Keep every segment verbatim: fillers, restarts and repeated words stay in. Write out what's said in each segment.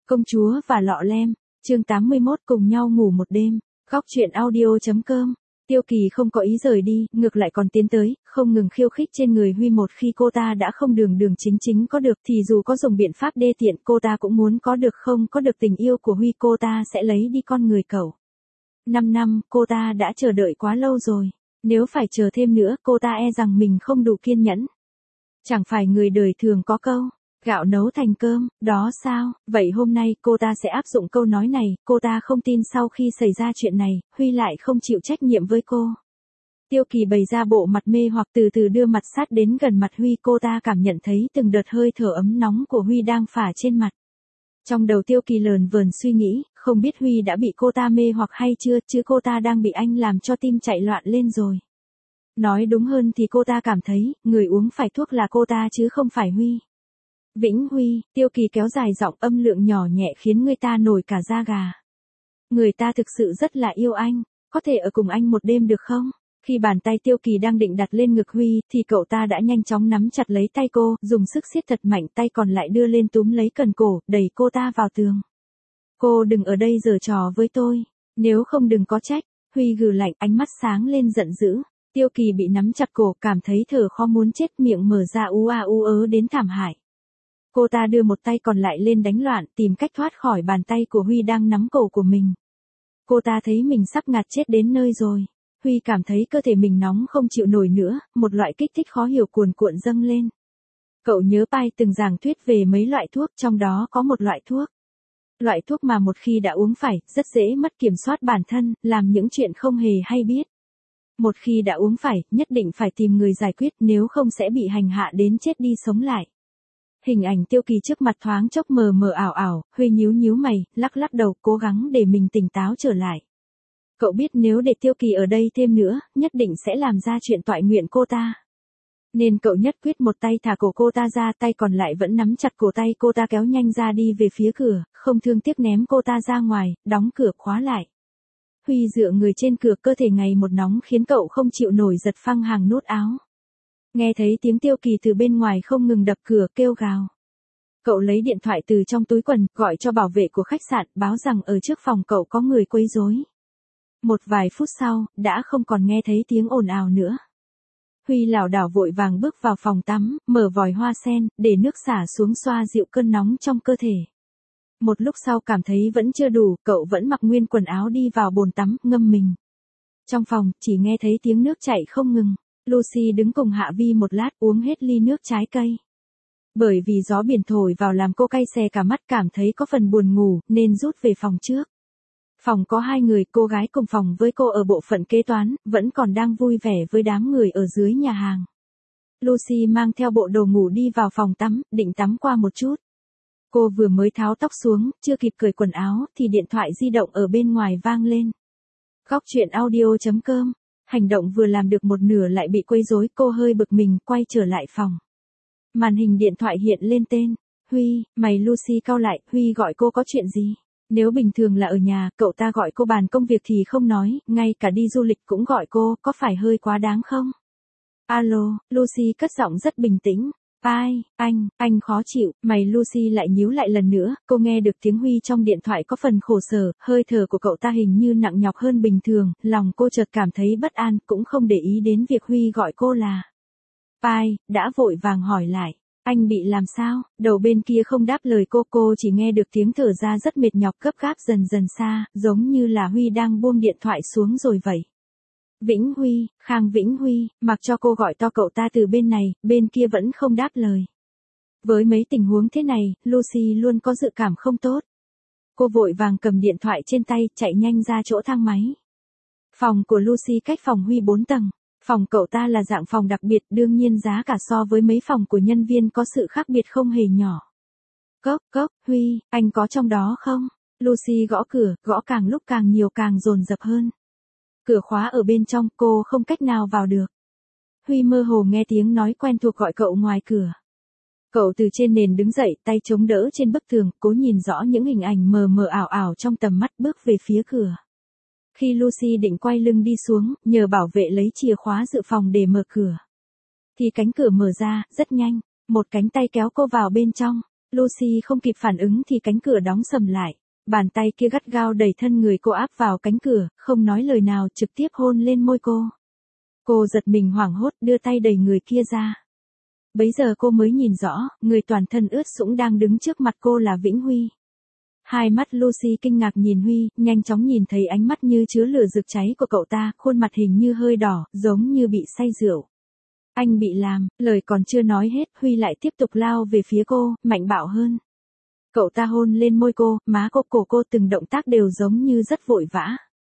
Công chúa và lọ lem, chương tám mươi mốt cùng nhau ngủ một đêm, góc truyện audio.com. Tiêu Kỳ không có ý rời đi, ngược lại còn tiến tới, không ngừng khiêu khích trên người Huy. Một khi cô ta đã không đường đường chính chính có được thì dù có dùng biện pháp đê tiện cô ta cũng muốn có được. Không có được tình yêu của Huy cô ta sẽ lấy đi con người cậu. Năm năm, cô ta đã chờ đợi quá lâu rồi. Nếu phải chờ thêm nữa cô ta e rằng mình không đủ kiên nhẫn. Chẳng phải người đời thường có câu, gạo nấu thành cơm, đó sao? Vậy hôm nay cô ta sẽ áp dụng câu nói này. Cô ta không tin sau khi xảy ra chuyện này, Huy lại không chịu trách nhiệm với cô. Tiêu Kỳ bày ra bộ mặt mê hoặc từ từ đưa mặt sát đến gần mặt Huy. Cô ta cảm nhận thấy từng đợt hơi thở ấm nóng của Huy đang phả trên mặt. Trong đầu Tiêu Kỳ lờn vờn suy nghĩ, không biết Huy đã bị cô ta mê hoặc hay chưa, chứ cô ta đang bị anh làm cho tim chạy loạn lên rồi. Nói đúng hơn thì cô ta cảm thấy, người uống phải thuốc là cô ta chứ không phải Huy. Vĩnh Huy, Tiêu Kỳ kéo dài giọng, âm lượng nhỏ nhẹ khiến người ta nổi cả da gà. Người ta thực sự rất là yêu anh, có thể ở cùng anh một đêm được không? Khi bàn tay Tiêu Kỳ đang định đặt lên ngực Huy, thì cậu ta đã nhanh chóng nắm chặt lấy tay cô, dùng sức siết thật mạnh, tay còn lại đưa lên túm lấy cần cổ, đẩy cô ta vào tường. Cô đừng ở đây giở trò với tôi, nếu không đừng có trách. Huy gừ lạnh, ánh mắt sáng lên giận dữ. Tiêu Kỳ bị nắm chặt cổ, cảm thấy thở khó muốn chết, miệng mở ra ú a ú ớ đến thảm hại. Cô ta đưa một tay còn lại lên đánh loạn, tìm cách thoát khỏi bàn tay của Huy đang nắm cổ của mình. Cô ta thấy mình sắp ngạt chết đến nơi rồi. Huy cảm thấy cơ thể mình nóng không chịu nổi nữa, một loại kích thích khó hiểu cuồn cuộn dâng lên. Cậu nhớ Pai từng giảng thuyết về mấy loại thuốc, trong đó có một loại thuốc. Loại thuốc mà một khi đã uống phải, rất dễ mất kiểm soát bản thân, làm những chuyện không hề hay biết. Một khi đã uống phải, nhất định phải tìm người giải quyết, nếu không sẽ bị hành hạ đến chết đi sống lại. Hình ảnh Tiêu Kỳ trước mặt thoáng chốc mờ mờ ảo ảo, Huy nhíu nhíu mày, lắc lắc đầu, cố gắng để mình tỉnh táo trở lại. Cậu biết nếu để Tiêu Kỳ ở đây thêm nữa, nhất định sẽ làm ra chuyện toại nguyện cô ta. Nên cậu nhất quyết một tay thả cổ cô ta ra, tay còn lại vẫn nắm chặt cổ tay cô ta, kéo nhanh ra đi về phía cửa, không thương tiếc ném cô ta ra ngoài, đóng cửa khóa lại. Huy dựa người trên cửa, cơ thể ngày một nóng khiến cậu không chịu nổi, giật phăng hàng nút áo. Nghe thấy tiếng Tiêu Kỳ từ bên ngoài không ngừng đập cửa, kêu gào. Cậu lấy điện thoại từ trong túi quần, gọi cho bảo vệ của khách sạn, báo rằng ở trước phòng cậu có người quấy rối. Một vài phút sau, đã không còn nghe thấy tiếng ồn ào nữa. Huy lảo đảo vội vàng bước vào phòng tắm, mở vòi hoa sen, để nước xả xuống xoa dịu cơn nóng trong cơ thể. Một lúc sau cảm thấy vẫn chưa đủ, cậu vẫn mặc nguyên quần áo đi vào bồn tắm, ngâm mình. Trong phòng, chỉ nghe thấy tiếng nước chảy không ngừng. Lucy đứng cùng Hạ Vi một lát, uống hết ly nước trái cây. Bởi vì gió biển thổi vào làm cô cay xè cả mắt, cảm thấy có phần buồn ngủ, nên rút về phòng trước. Phòng có hai người, cô gái cùng phòng với cô ở bộ phận kế toán, vẫn còn đang vui vẻ với đám người ở dưới nhà hàng. Lucy mang theo bộ đồ ngủ đi vào phòng tắm, định tắm qua một chút. Cô vừa mới tháo tóc xuống, chưa kịp cởi quần áo, thì điện thoại di động ở bên ngoài vang lên. Góc truyện audio.com. Hành động vừa làm được một nửa lại bị quấy rối, cô hơi bực mình, quay trở lại phòng. Màn hình điện thoại hiện lên tên. Huy, mày. Lucy cau lại, Huy gọi cô có chuyện gì? Nếu bình thường là ở nhà, cậu ta gọi cô bàn công việc thì không nói, ngay cả đi du lịch cũng gọi cô, có phải hơi quá đáng không? Alo, Lucy cất giọng rất bình tĩnh. Ai, anh, anh khó chịu, mày. Lucy lại nhíu lại lần nữa, cô nghe được tiếng Huy trong điện thoại có phần khổ sở, hơi thở của cậu ta hình như nặng nhọc hơn bình thường, lòng cô chợt cảm thấy bất an, cũng không để ý đến việc Huy gọi cô là Pai, đã vội vàng hỏi lại, anh bị làm sao? Đầu bên kia không đáp lời cô, cô chỉ nghe được tiếng thở ra rất mệt nhọc, gấp gáp dần dần xa, giống như là Huy đang buông điện thoại xuống rồi vậy. Vĩnh Huy, Khang Vĩnh Huy, mặc cho cô gọi to cậu ta từ bên này, bên kia vẫn không đáp lời. Với mấy tình huống thế này, Lucy luôn có dự cảm không tốt. Cô vội vàng cầm điện thoại trên tay, chạy nhanh ra chỗ thang máy. Phòng của Lucy cách phòng Huy bốn tầng. Phòng cậu ta là dạng phòng đặc biệt, đương nhiên giá cả so với mấy phòng của nhân viên có sự khác biệt không hề nhỏ. Cốc, cốc, Huy, anh có trong đó không? Lucy gõ cửa, gõ càng lúc càng nhiều, càng dồn dập hơn. Cửa khóa ở bên trong, cô không cách nào vào được. Huy mơ hồ nghe tiếng nói quen thuộc gọi cậu ngoài cửa. Cậu từ trên nền đứng dậy, tay chống đỡ trên bức tường, cố nhìn rõ những hình ảnh mờ mờ ảo ảo trong tầm mắt, bước về phía cửa. Khi Lucy định quay lưng đi xuống, nhờ bảo vệ lấy chìa khóa dự phòng để mở cửa, thì cánh cửa mở ra, rất nhanh, một cánh tay kéo cô vào bên trong. Lucy không kịp phản ứng thì cánh cửa đóng sầm lại. Bàn tay kia gắt gao đẩy thân người cô áp vào cánh cửa, không nói lời nào trực tiếp hôn lên môi cô. Cô giật mình hoảng hốt đưa tay đẩy người kia ra. Bấy giờ cô mới nhìn rõ, người toàn thân ướt sũng đang đứng trước mặt cô là Vĩnh Huy. Hai mắt Lucy kinh ngạc nhìn Huy, nhanh chóng nhìn thấy ánh mắt như chứa lửa rực cháy của cậu ta, khuôn mặt hình như hơi đỏ, giống như bị say rượu. Anh bị làm, lời còn chưa nói hết, Huy lại tiếp tục lao về phía cô, mạnh bạo hơn. Cậu ta hôn lên môi cô, má cô, cổ cô, từng động tác đều giống như rất vội vã.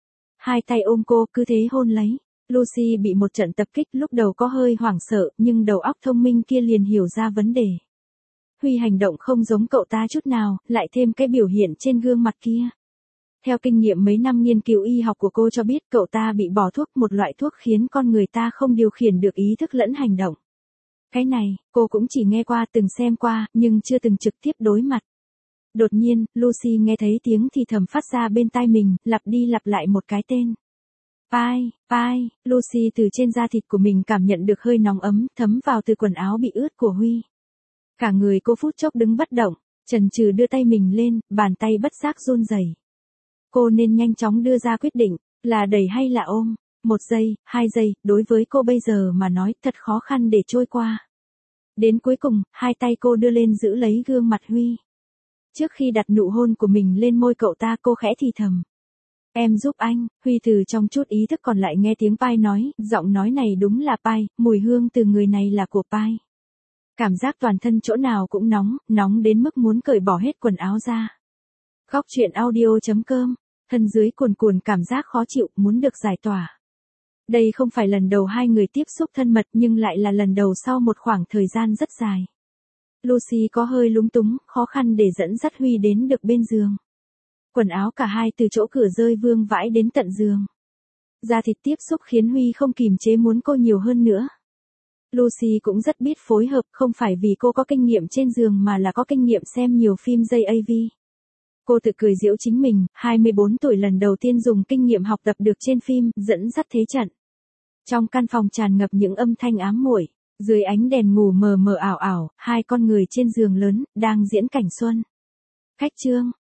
Hai tay ôm cô, cứ thế hôn lấy. Lucy bị một trận tập kích, lúc đầu có hơi hoảng sợ, nhưng đầu óc thông minh kia liền hiểu ra vấn đề. Huy hành động không giống cậu ta chút nào, lại thêm cái biểu hiện trên gương mặt kia. Theo kinh nghiệm mấy năm nghiên cứu y học của cô cho biết, cậu ta bị bỏ thuốc, một loại thuốc khiến con người ta không điều khiển được ý thức lẫn hành động. Cái này, cô cũng chỉ nghe qua, từng xem qua, nhưng chưa từng trực tiếp đối mặt. Đột nhiên, Lucy nghe thấy tiếng thì thầm phát ra bên tai mình, lặp đi lặp lại một cái tên. Pai, Pai, Lucy từ trên da thịt của mình cảm nhận được hơi nóng ấm, thấm vào từ quần áo bị ướt của Huy. Cả người cô phút chốc đứng bất động, chần chừ đưa tay mình lên, bàn tay bất giác run rẩy. Cô nên nhanh chóng đưa ra quyết định, là đẩy hay là ôm. Một giây, hai giây, đối với cô bây giờ mà nói thật khó khăn để trôi qua. Đến cuối cùng, hai tay cô đưa lên giữ lấy gương mặt Huy. Trước khi đặt nụ hôn của mình lên môi cậu ta, cô khẽ thì thầm. Em giúp anh. Huy từ trong chút ý thức còn lại nghe tiếng Pai nói, giọng nói này đúng là Pai, mùi hương từ người này là của Pai. Cảm giác toàn thân chỗ nào cũng nóng, nóng đến mức muốn cởi bỏ hết quần áo ra. Khóc chuyện audio chấm com, thân dưới cuồn cuồn cảm giác khó chịu, muốn được giải tỏa. Đây không phải lần đầu hai người tiếp xúc thân mật nhưng lại là lần đầu sau một khoảng thời gian rất dài. Lucy có hơi lúng túng, khó khăn để dẫn dắt Huy đến được bên giường. Quần áo cả hai từ chỗ cửa rơi vương vãi đến tận giường. Da thịt tiếp xúc khiến Huy không kìm chế muốn cô nhiều hơn nữa. Lucy cũng rất biết phối hợp, không phải vì cô có kinh nghiệm trên giường mà là có kinh nghiệm xem nhiều phim J A V. Cô tự cười giễu chính mình, hai mươi bốn tuổi lần đầu tiên dùng kinh nghiệm học tập được trên phim, dẫn dắt thế trận. Trong căn phòng tràn ngập những âm thanh ám muội, dưới ánh đèn ngủ mờ mờ ảo ảo, hai con người trên giường lớn, đang diễn cảnh xuân. Khách trương,